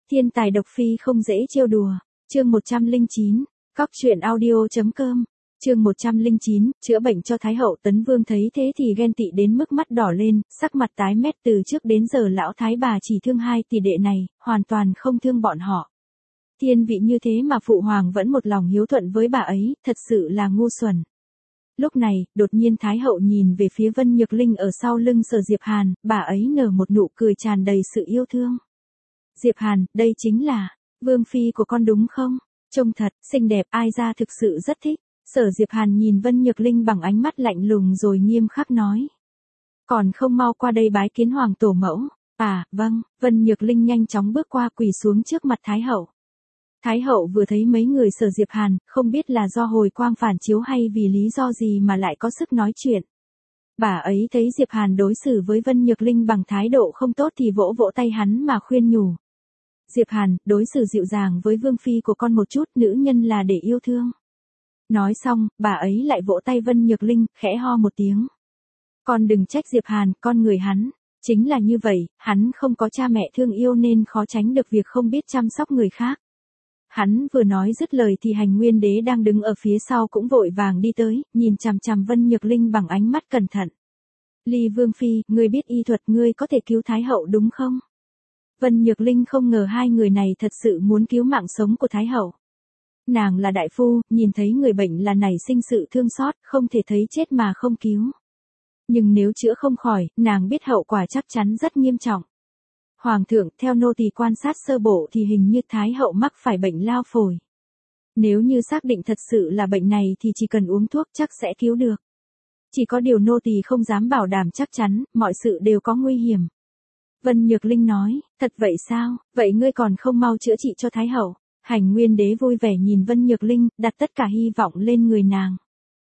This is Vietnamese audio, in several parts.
Thiên tài độc phi không dễ trêu đùa. Chương 109. Cóc truyện audio.com. Chương 109, chữa bệnh cho Thái hậu. Tấn Vương thấy thế thì ghen tị đến mức mắt đỏ lên, sắc mặt tái mét. Từ trước đến giờ lão thái bà chỉ thương hai tỷ đệ này, hoàn toàn không thương bọn họ. Thiên vị như thế mà phụ hoàng vẫn một lòng hiếu thuận với bà ấy, thật sự là ngu xuẩn. Lúc này, đột nhiên Thái hậu nhìn về phía Vân Nhược Linh ở sau lưng Sở Diệp Hàn, bà ấy nở một nụ cười tràn đầy sự yêu thương. Diệp Hàn, đây chính là vương phi của con đúng không? Trông thật xinh đẹp, ai ra thực sự rất thích. Sở Diệp Hàn nhìn Vân Nhược Linh bằng ánh mắt lạnh lùng rồi nghiêm khắc nói. Còn không mau qua đây bái kiến hoàng tổ mẫu. À, vâng. Vân Nhược Linh nhanh chóng bước qua quỳ xuống trước mặt Thái hậu. Thái hậu vừa thấy mấy người Sở Diệp Hàn, không biết là do hồi quang phản chiếu hay vì lý do gì mà lại có sức nói chuyện. Bà ấy thấy Diệp Hàn đối xử với Vân Nhược Linh bằng thái độ không tốt thì vỗ vỗ tay hắn mà khuyên nhủ. Diệp Hàn, đối xử dịu dàng với vương phi của con một chút, nữ nhân là để yêu thương. Nói xong, bà ấy lại vỗ tay Vân Nhược Linh, khẽ ho một tiếng. Con đừng trách Diệp Hàn, con người hắn. Chính là như vậy, hắn không có cha mẹ thương yêu nên khó tránh được việc không biết chăm sóc người khác. Hắn vừa nói dứt lời thì Hành Nguyên Đế đang đứng ở phía sau cũng vội vàng đi tới, nhìn chằm chằm Vân Nhược Linh bằng ánh mắt cẩn thận. Ly Vương Phi, ngươi biết y thuật, ngươi có thể cứu Thái hậu đúng không? Vân Nhược Linh không ngờ hai người này thật sự muốn cứu mạng sống của Thái hậu. Nàng là đại phu, nhìn thấy người bệnh là nảy sinh sự thương xót, không thể thấy chết mà không cứu. Nhưng nếu chữa không khỏi, nàng biết hậu quả chắc chắn rất nghiêm trọng. Hoàng thượng, theo nô tỳ quan sát sơ bộ thì hình như Thái hậu mắc phải bệnh lao phổi. Nếu như xác định thật sự là bệnh này thì chỉ cần uống thuốc chắc sẽ cứu được. Chỉ có điều nô tỳ không dám bảo đảm chắc chắn, mọi sự đều có nguy hiểm. Vân Nhược Linh nói, thật vậy sao, vậy ngươi còn không mau chữa trị cho Thái hậu. Hành Nguyên Đế vui vẻ nhìn Vân Nhược Linh, đặt tất cả hy vọng lên người nàng.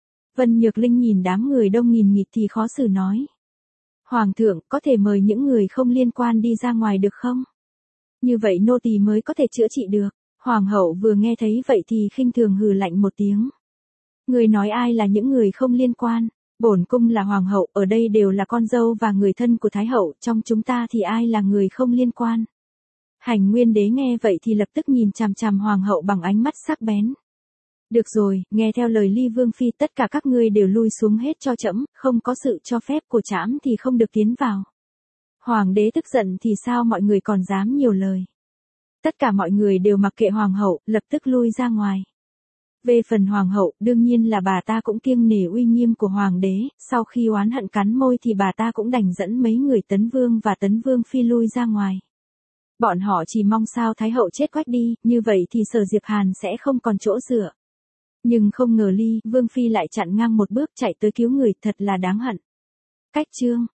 Vân Nhược Linh nhìn đám người đông nghìn nghịt thì khó xử nói. Hoàng thượng, có thể mời những người không liên quan đi ra ngoài được không? Như vậy nô tỳ mới có thể chữa trị được. Hoàng hậu vừa nghe thấy vậy thì khinh thường hừ lạnh một tiếng. Người nói ai là những người không liên quan? Bổn cung là hoàng hậu, ở đây đều là con dâu và người thân của Thái hậu, trong chúng ta thì ai là người không liên quan? Hành Nguyên Đế nghe vậy thì lập tức nhìn chằm chằm hoàng hậu bằng ánh mắt sắc bén. Được rồi, nghe theo lời Ly Vương Phi, tất cả các ngươi đều lui xuống hết cho trẫm, không có sự cho phép của trẫm thì không được tiến vào. Hoàng đế tức giận thì sao mọi người còn dám nhiều lời. Tất cả mọi người đều mặc kệ hoàng hậu, lập tức lui ra ngoài. Về phần hoàng hậu, đương nhiên là bà ta cũng kiêng nể uy nghiêm của hoàng đế, sau khi oán hận cắn môi thì bà ta cũng đành dẫn mấy người Tấn Vương và Tấn Vương Phi lui ra ngoài. Bọn họ chỉ mong sao Thái hậu chết quách đi, như vậy thì Sở Diệp Hàn sẽ không còn chỗ dựa. Nhưng không ngờ Ly Vương Phi lại chặn ngang một bước chạy tới cứu người, thật là đáng hận. Cách chương